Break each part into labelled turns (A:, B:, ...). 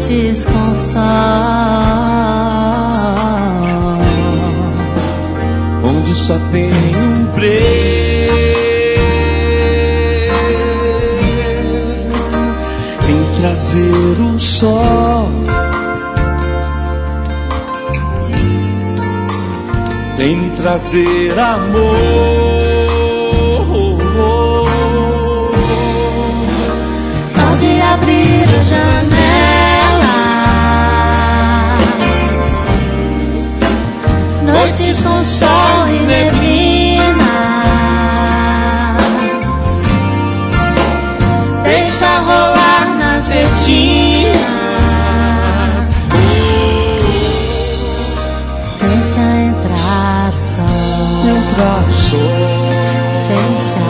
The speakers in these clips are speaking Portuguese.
A: noites com sol,
B: onde só tem um breu, em trazer o sol, em me trazer amor.
A: Pode abrir as janelas, noites com sol e neblina, deixa rolar nas verdinhas, deixa entrar o sol,
B: Entrar o sol.
A: deixa.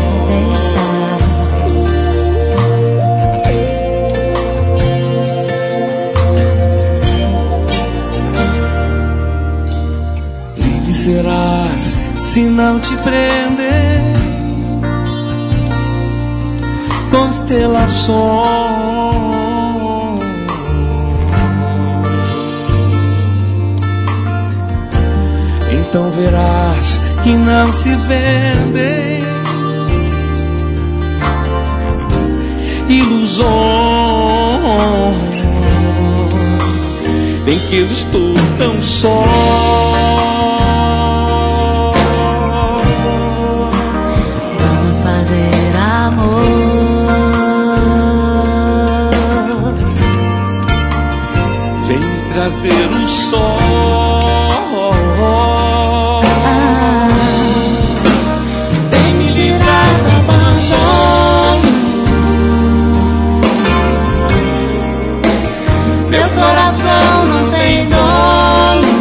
B: Serás se não te prender constelações, então verás que não se vendem ilusões, em que eu estou tão só.
A: Fazer amor,
B: vem me trazer o sol,
A: vem me livrar do abandono. Meu coração não tem dono,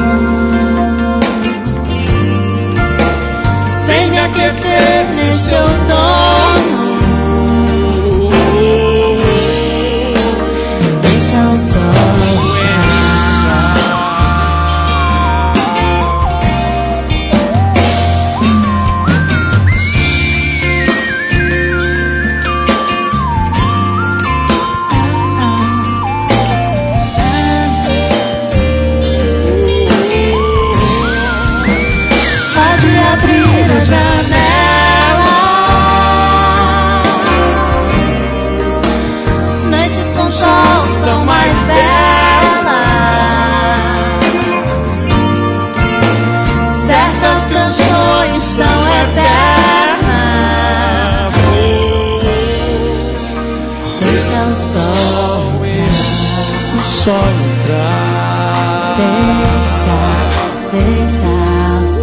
A: vem me aquecer nesse outono, deixa o sol entrar. Pode abrir a janela, noites com sol são mais belas, certas canções são eternas, deixa o sol entrar,
B: o sol entrar.
A: deixa o